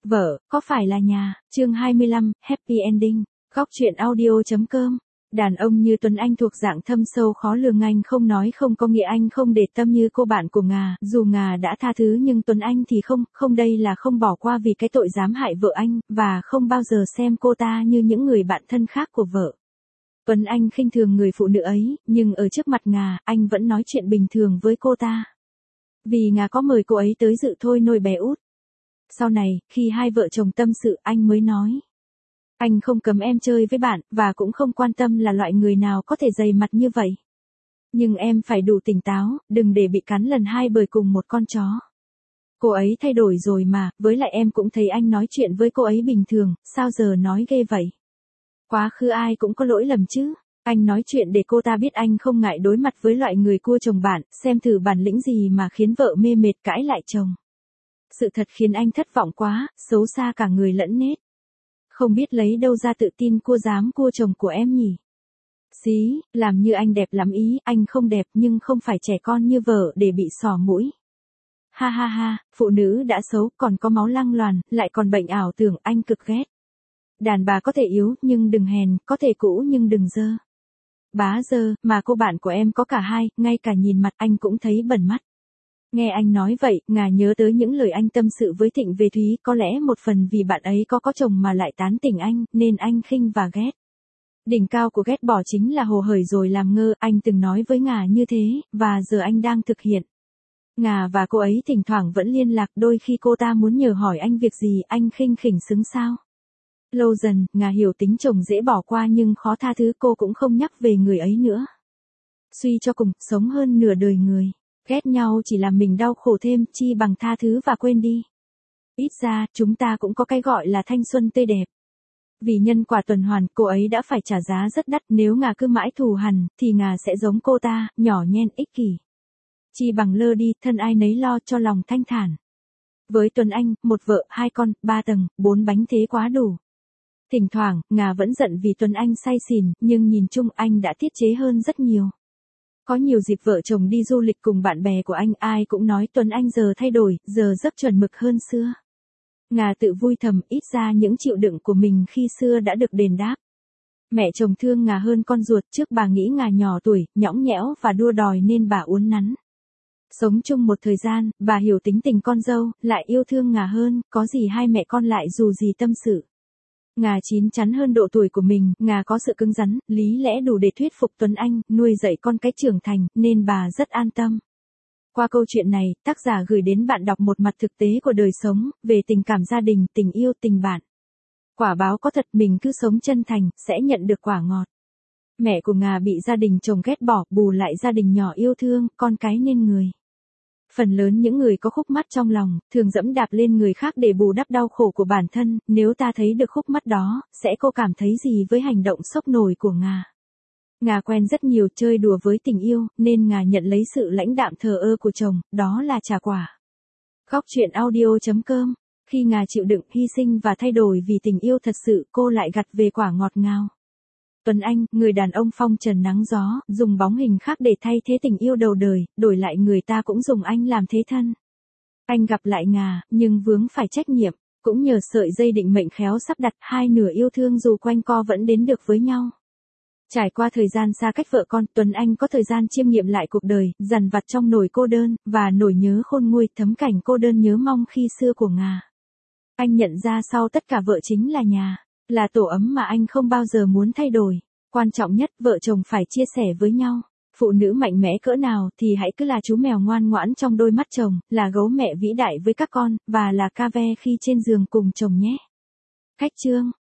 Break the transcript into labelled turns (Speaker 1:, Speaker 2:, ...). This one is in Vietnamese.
Speaker 1: Vợ, có phải là nhà, chương 25, Happy Ending, góc truyện audio.com. Đàn ông như Tuấn Anh thuộc dạng thâm sâu khó lường, anh không nói không có nghĩa anh không để tâm như cô bạn của Ngà, dù Ngà đã tha thứ nhưng Tuấn Anh thì không đây là không bỏ qua vì cái tội dám hại vợ anh, và không bao giờ xem cô ta như những người bạn thân khác của vợ. Tuấn Anh khinh thường người phụ nữ ấy, nhưng ở trước mặt Ngà, anh vẫn nói chuyện bình thường với cô ta. Vì Ngà có mời cô ấy tới dự thôi nôi bé út. Sau này, khi hai vợ chồng tâm sự anh mới nói. Anh không cấm em chơi với bạn, và cũng không quan tâm là loại người nào có thể dày mặt như vậy. Nhưng em phải đủ tỉnh táo, đừng để bị cắn lần hai bởi cùng một con chó. Cô ấy thay đổi rồi mà, với lại em cũng thấy anh nói chuyện với cô ấy bình thường, sao giờ nói ghê vậy? Quá khứ ai cũng có lỗi lầm chứ. Anh nói chuyện để cô ta biết anh không ngại đối mặt với loại người cua chồng bạn, xem thử bản lĩnh gì mà khiến vợ mê mệt cãi lại chồng. Sự thật khiến anh thất vọng quá, xấu xa cả người lẫn nết. Không biết lấy đâu ra tự tin cua dám cua chồng của em nhỉ? Xí, làm như anh đẹp lắm ý, anh không đẹp nhưng không phải trẻ con như vợ để bị xỏ mũi. Ha ha ha, phụ nữ đã xấu, còn có máu lăng loàn, lại còn bệnh ảo tưởng, anh cực ghét. Đàn bà có thể yếu, nhưng đừng hèn, có thể cũ nhưng đừng dơ. Bá dơ, mà cô bạn của em có cả hai, ngay cả nhìn mặt anh cũng thấy bẩn mắt. Nghe anh nói vậy, Ngà nhớ tới những lời anh tâm sự với Thịnh về Thúy, có lẽ một phần vì bạn ấy có chồng mà lại tán tỉnh anh, nên anh khinh và ghét. Đỉnh cao của ghét bỏ chính là hồ hởi rồi làm ngơ, anh từng nói với Ngà như thế, và giờ anh đang thực hiện. Ngà và cô ấy thỉnh thoảng vẫn liên lạc, đôi khi cô ta muốn nhờ hỏi anh việc gì, anh khinh khỉnh xứng sao. Lâu dần, Ngà hiểu tính chồng dễ bỏ qua nhưng khó tha thứ, cô cũng không nhắc về người ấy nữa. Suy cho cùng, sống hơn nửa đời người. Ghét nhau chỉ làm mình đau khổ thêm, chi bằng tha thứ và quên đi. Ít ra, chúng ta cũng có cái gọi là thanh xuân tươi đẹp. Vì nhân quả tuần hoàn, cô ấy đã phải trả giá rất đắt, nếu Ngà cứ mãi thù hằn, thì Ngà sẽ giống cô ta, nhỏ nhen ích kỷ. Chi bằng lơ đi, thân ai nấy lo cho lòng thanh thản. Với Tuấn Anh, một vợ, hai con, 3 tầng, 4 bánh thế quá đủ. Thỉnh thoảng, Ngà vẫn giận vì Tuấn Anh say xỉn, nhưng nhìn chung anh đã tiết chế hơn rất nhiều. Có nhiều dịp vợ chồng đi du lịch cùng bạn bè của anh, ai cũng nói Tuấn Anh giờ thay đổi, giờ rất chuẩn mực hơn xưa. Ngà tự vui thầm, ít ra những chịu đựng của mình khi xưa đã được đền đáp. Mẹ chồng thương Ngà hơn con ruột, trước bà nghĩ Ngà nhỏ tuổi, nhõng nhẽo và đua đòi nên bà uốn nắn. Sống chung một thời gian, bà hiểu tính tình con dâu, lại yêu thương Ngà hơn, có gì hai mẹ con lại dù gì tâm sự. Ngà chín chắn hơn độ tuổi của mình, Ngà có sự cứng rắn, lý lẽ đủ để thuyết phục Tuấn Anh, nuôi dạy con cái trưởng thành, nên bà rất an tâm. Qua câu chuyện này, tác giả gửi đến bạn đọc một mặt thực tế của đời sống, về tình cảm gia đình, tình yêu, tình bạn. Quả báo có thật, mình cứ sống chân thành, sẽ nhận được quả ngọt. Mẹ của Ngà bị gia đình chồng ghét bỏ, bù lại gia đình nhỏ yêu thương, con cái nên người. Phần lớn những người có khúc mắc trong lòng, thường dẫm đạp lên người khác để bù đắp đau khổ của bản thân, nếu ta thấy được khúc mắc đó, sẽ cô cảm thấy gì với hành động sốc nổi của Ngà. Ngà quen rất nhiều chơi đùa với tình yêu, nên Ngà nhận lấy sự lãnh đạm thờ ơ của chồng, đó là trả quả. Góc truyện audio.com. Khi Ngà chịu đựng, hy sinh và thay đổi vì tình yêu thật sự, cô lại gặt về quả ngọt ngào. Tuấn Anh, người đàn ông phong trần nắng gió, dùng bóng hình khác để thay thế tình yêu đầu đời, đổi lại người ta cũng dùng anh làm thế thân. Anh gặp lại Ngà, nhưng vướng phải trách nhiệm, cũng nhờ sợi dây định mệnh khéo sắp đặt, hai nửa yêu thương dù quanh co vẫn đến được với nhau. Trải qua thời gian xa cách vợ con, Tuấn Anh có thời gian chiêm nghiệm lại cuộc đời, dằn vặt trong nỗi cô đơn, và nỗi nhớ khôn nguôi, thấm cảnh cô đơn nhớ mong khi xưa của Ngà. Anh nhận ra sau tất cả vợ chính là nhà. Là tổ ấm mà anh không bao giờ muốn thay đổi. Quan trọng nhất, vợ chồng phải chia sẻ với nhau. Phụ nữ mạnh mẽ cỡ nào thì hãy cứ là chú mèo ngoan ngoãn trong đôi mắt chồng, là gấu mẹ vĩ đại với các con, và là ca ve khi trên giường cùng chồng nhé. Khách chương.